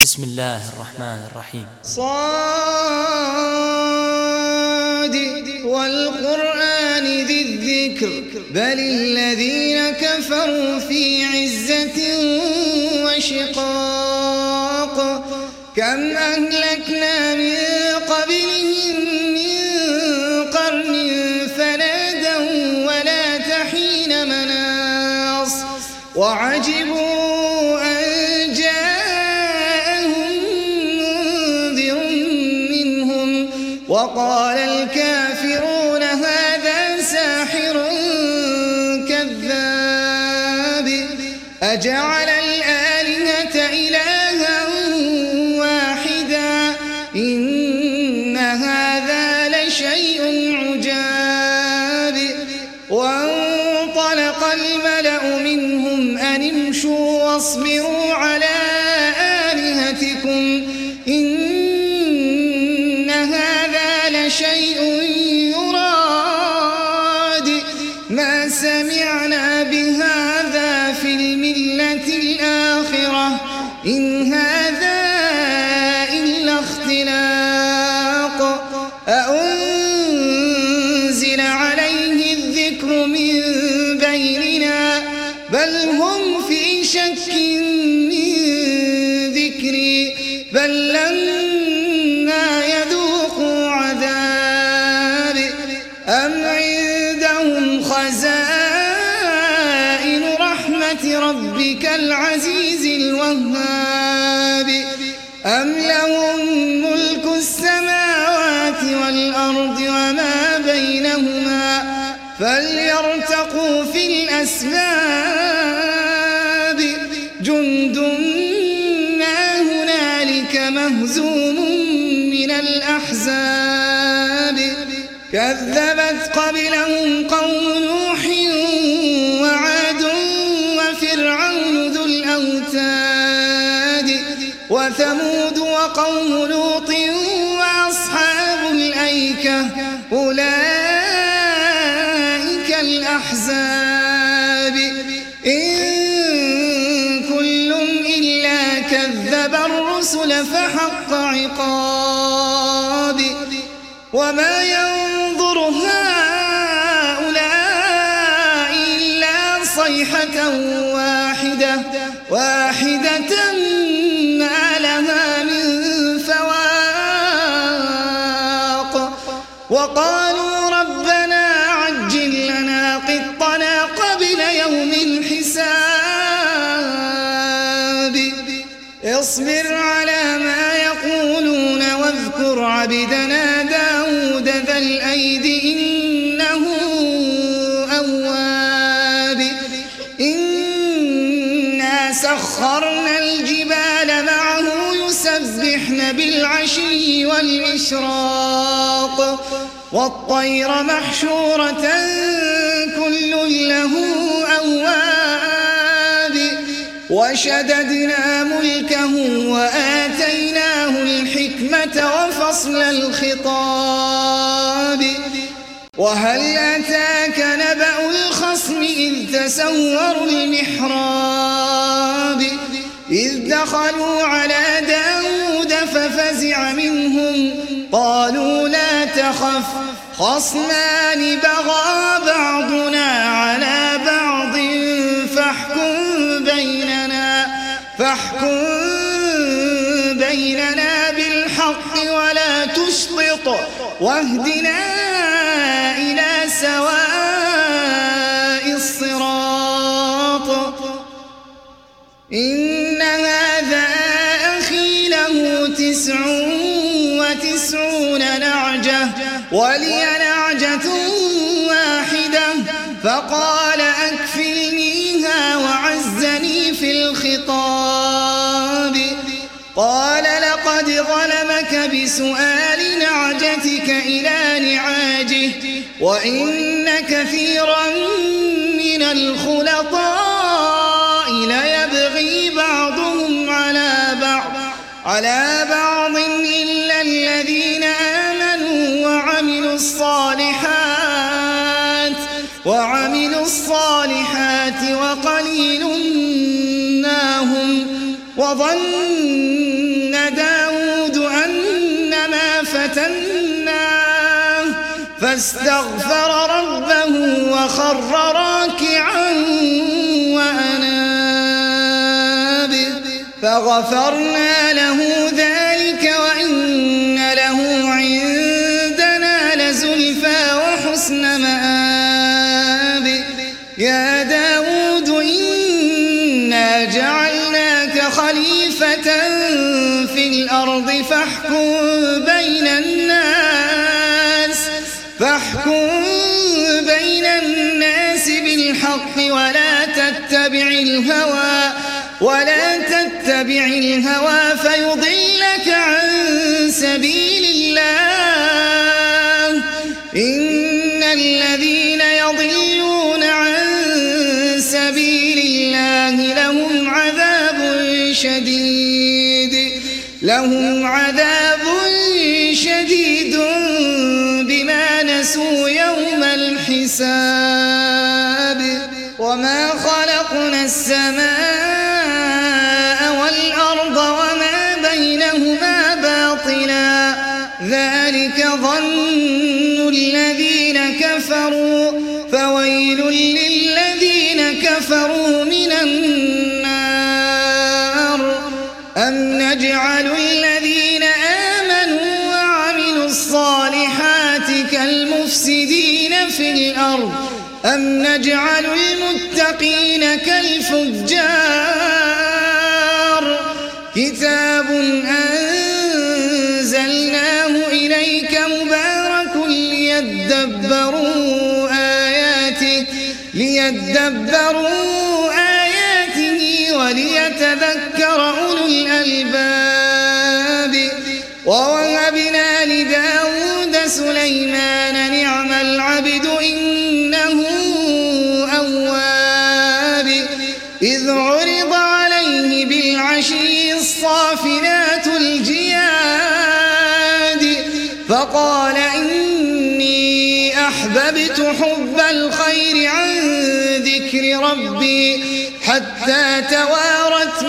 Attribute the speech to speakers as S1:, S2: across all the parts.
S1: بسم الله الرحمن الرحيم.
S2: صاد والقرآن ذي الذكر بل الذين كفروا في عزة وشقاق كم أهلكنا من قبلهم من قرن فنادوا ولا تحين مناص وعجبوا أن جاءهم منذر منهم وقال الكافرون هذا ساحر كذاب أجعل الآلهة إلها واحدا إن هذا لشيء عجاب وانطلق الملأ منهم أن امشوا واصبروا على آلهتكم إن هذا لشيء يراد ما سمعنا بهذا في الملة الآخرة إن هذا إلا اختلاق أأنزل عليه الذكر من بيننا بل هم في شك من ذكري بل لما يذوقوا عذابي أم عندهم خزائن رحمة ربك العزيز الوهاب أم لهم ملك السماوات والأرض وما بينهما فليرتقوا في الأسباب جند ما هنالك مهزوم من الأحزاب كذبت قبلهم قوم نوح وعاد وفرعون ذو الأوتاد وثمود وقوم لوط وأصحاب الأيكة أولئك الأحزاب إن كل إلا كذب الرسل فحق عقاب وما ينظر هؤلاء إلا صيحة واحدة ما لها من فواق وقالوا ربنا عجل لنا قطنا قبل يوم الحساب اصبر على ما يقولون واذكر عبدنا داود ذا الأيد إنه أواب إنا سخرنا الجبال معه يسبحن بالعشي والإشراق والطير محشورة كل له أواب وشددنا ملكه وآتيناه الحكمة وفصل الخطاب وهل أتاك نبأ الخصم إذ تسوروا المحراب إذ دخلوا على داود ففزع منهم قالوا لا تخف خصمان بغى بعضنا على بعض فاحكم بيننا بالحق ولا تشطط واهدنا إلى سواء الصراط إن هذا أخي له 99 نعجة ولي نعجة واحدة فقال أكفلنيها وعزني في الخطاب قال لقد ظلمك بسؤال نعجتك إلى نعاجه وإن كثيرا من الخلطاء ليبغي بعضهم على بعض إلا الذين آمنوا وعملوا الصالحات وقليل ما هم وظنوا فاستغفر ربه وخر راكعا وأناب فغفرنا له ذلك وإن له عندنا لزلفى وحسن مآب يا داود إنا جعلناك خليفة في الأرض فاحكم بين الناس بالحق ولا تتبع الهوى فيضلك عن سبيل الله إن الذين يضلون عن سبيل الله لهم عذاب شديد بما نسوا يوم الحساب وما خلقنا السماء والأرض وما بينهما باطلا ذلك ظن الذين كفروا فويل للذين كفروا من النار أم نجعل الذين آمنوا وعملوا الصالحات كالمفسدين في الأرض أم نجعل المتقين كالفجار كتاب أنزلناه إليك مبارك ليدبروا آياته وليتذكر أولو الألباب ووهبنا لداود سليمان نعم العبد إنه أواب إذ عرض عليه بالعشي الصافنات الجياد فقال إني أحببت حب الخير عن ذكر ربي حتى توارت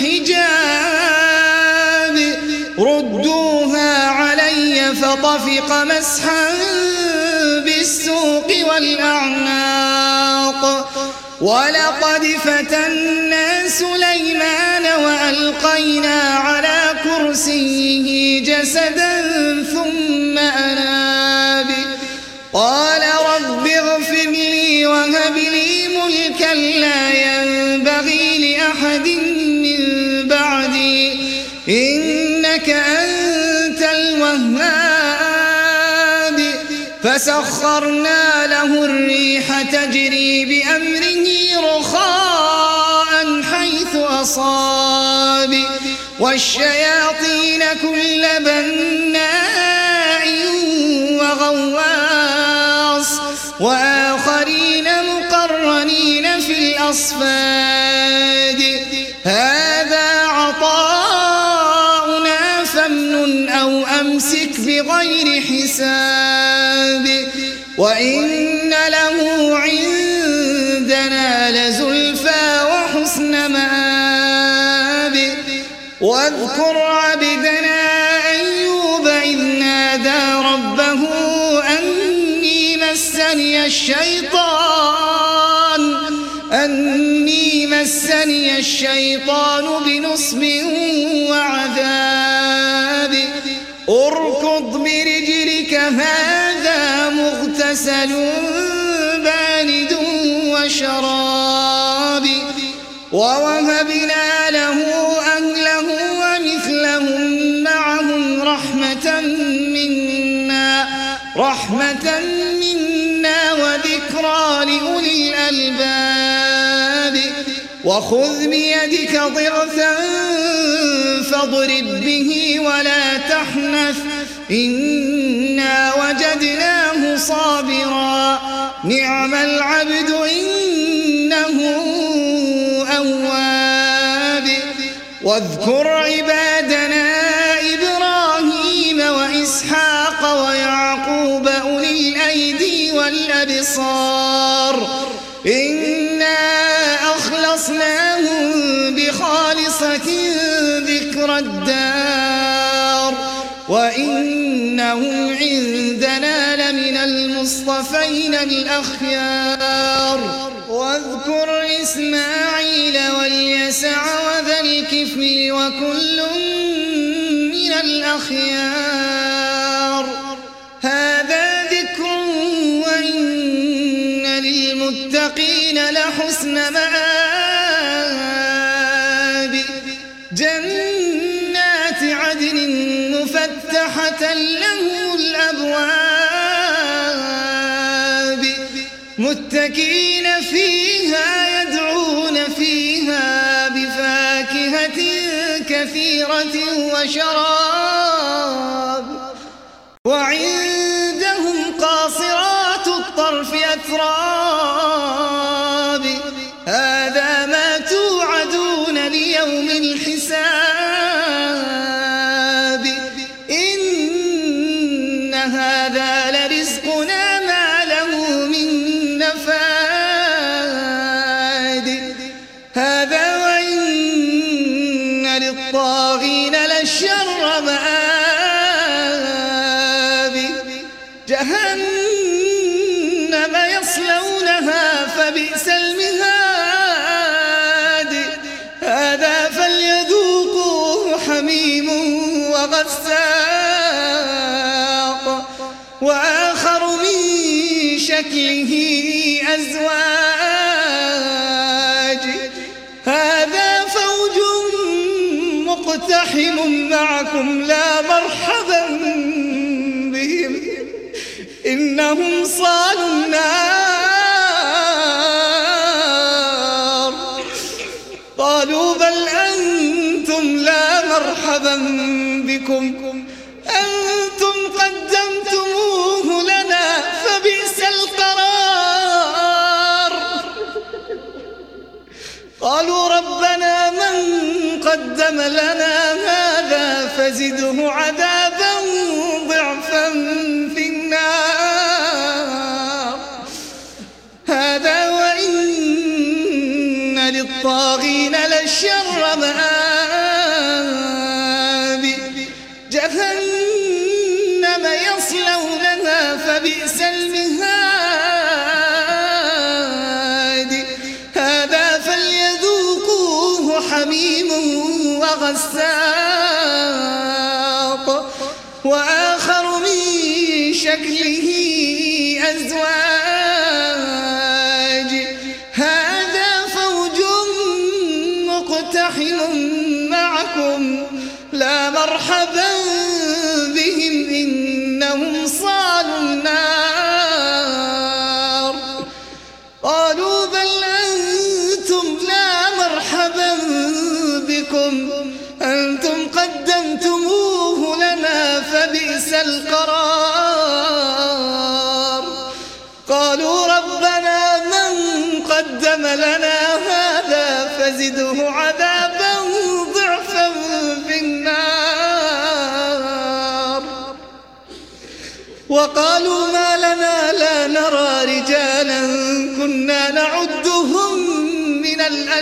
S2: بالحجاب ردوها علي فطفق مسحا بالسوق والأعناق ولقد فتنا سليمان وألقينا على كرسيه جسدا ثم أناب قال رب اغفر لي وهب لي ملكا لا ينبغي لأحد من بعدي إنك أنت الوهاب فسخرنا له الريح تجري بأمره رخاء حيث أصاب والشياطين كل بناء وغواص وآخرين مقرنين في الأصفاد هذا عطاؤنا فامنن أو أمسك بغير حساب وإن له عندنا لزلفى وحسن مآب واذكر عبدنا أيوب إذ نادى ربه أني مسني الشيطان بنصب وعذاب اركض برجلك هذا مغتسل بارد وشراب ووهبنا له أهله ومثلهم معهم رحمة منا وذكرى لأولي الألباب وخذ بيدك ضغثا فاضرب به ولا تحنث إنا وجدناه صابرا نعم العبد إنه أواب واذكر عبادنا إبراهيم وإسحاق ويعقوب أولي الأيدي والأبصار إنا أخلصناهم بخالصة ذكر الدار وإنهم عندنا لمن المصطفين الأخيار واذكر إسماعيل واليسع وذا الكفل وكل من الأخيار هذا ذكر وإن للمتقين لحسن مآب جنات عدن مفتحة لهم الأبواب متكئين فيها يدعون فيها بفاكهة كثيرة وشراب وعندهم قاصرات الطرف أتراب هذا ما توعدون ليوم الحساب إن هذا لرزقنا ما له من نفاد هذا وإن للطاغين لشر مآب جهنم يصلونها فبئس المهاد هذا فليذوقوه حميم وغساق وآخر من شكله أزواج هذا فوج مقتحم معكم لا مرحبا بهم إنهم صالوا النار قالوا بل أنتم لا مرحبا بكم أنتم قدمتموه لنا فبئس القرار قالوا ربنا من قدم لنا هذا فزده عذابا ضعفا في النار هذا وإن للطاغين لشر مآب جهنم يصلونها فبئس المهاد هذا فليذوقوه حميم وغساق وآخر من شكله أزواج هذا فوج مقتحم معكم لا مرحبا بهم إنهم صالوا النار قالوا بل أنتم لا مرحبا بكم أنتم قدمتموه لنا فبئس القرار قالوا ربنا من قدم لنا هذا فزده عذابا ضعفا في النار وقالوا ما لنا لا نرى رجالا كنا نعدهم من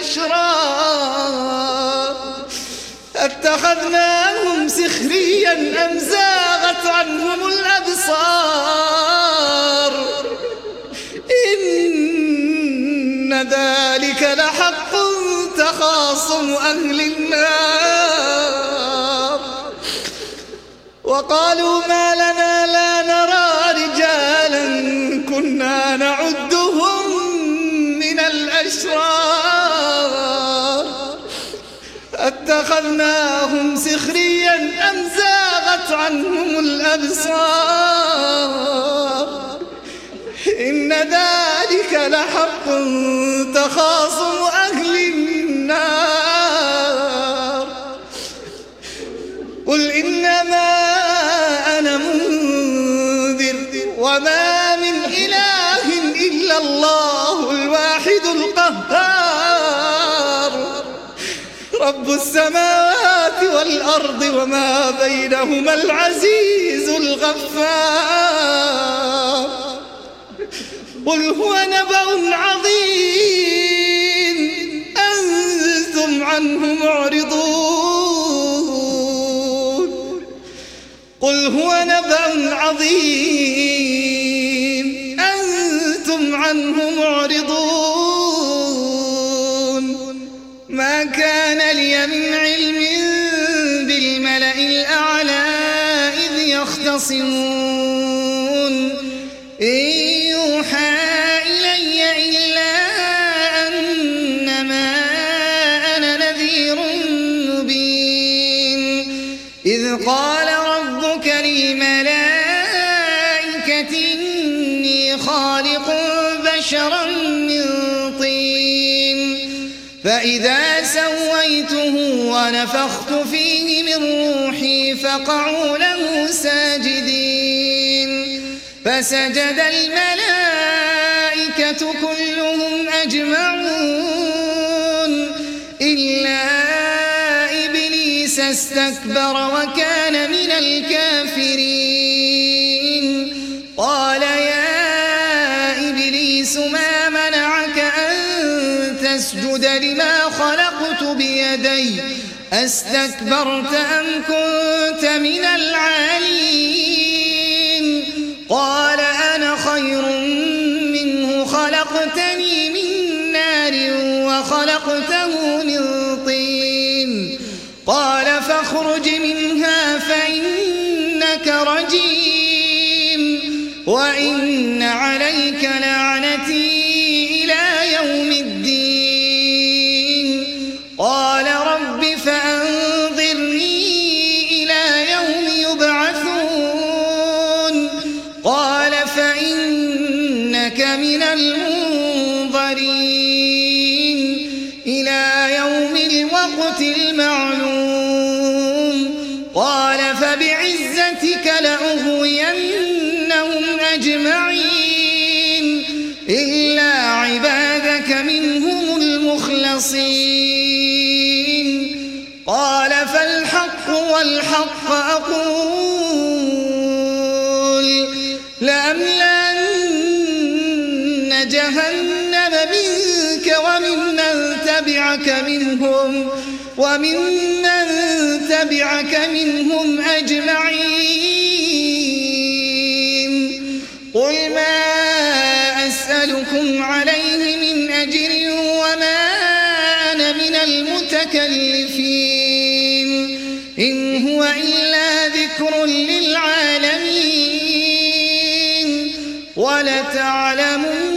S2: الأشرار اتخذناهم سخريا أم زاغت عنهم الأبصار إن ذلك لحق تخاصم أهل النار وقالوا ما لنا لا نرى رجالا كنا نعدهم من الأشرار اتخذناهم سخريا أم زاغت عنهم الأبصار إن ذلك لحق تخاصم أهل النار قل إنما أنا منذر وما من إله إلا الله الواحد القهار رب السماوات والأرض وما بينهما العزيز الغفار قل هو نبأ عظيم أنتم عنه معرضون قل هو نبأ عظيم أنتم عنه معرضون ما كان لي من علم بالملأ الأعلى إذ يختصمون إن يوحى إلي إلا أنما أنا نذير مبين إذ قال ربك للملائكة إني خالق بشرا من طين فإذا سويته ونفخت فيه من روحي فقعوا له ساجدين فسجد الملائكة كلهم أجمعون إلا إبليس استكبر وكان من الكافرين قال يا إبليس ما منعك أن تسجد لما خلقت بيدي أستكبرت أم كنت من العالين قال أنا خير منه خلقتني من نار وخلقته من طين قال فاخرج منها فإنك رجيم وإن عليك لعنتي إلى يوم الدين قال رب فأنظرني إلى يوم يبعثون قال فإنك من المنظرين إلى يوم الوقت المعلوم قال فبعزتك لأغوينهم أجمعين إلا عبادك منهم المخلصين قال فالحق والحق أقول لأملأن جهنم منك ومن تبعك منهم أجمعين قل ما أسألكم عليه من أجر وما أنا من المتكلفين إن هو إلا ذكر للعالمين ولتعلمن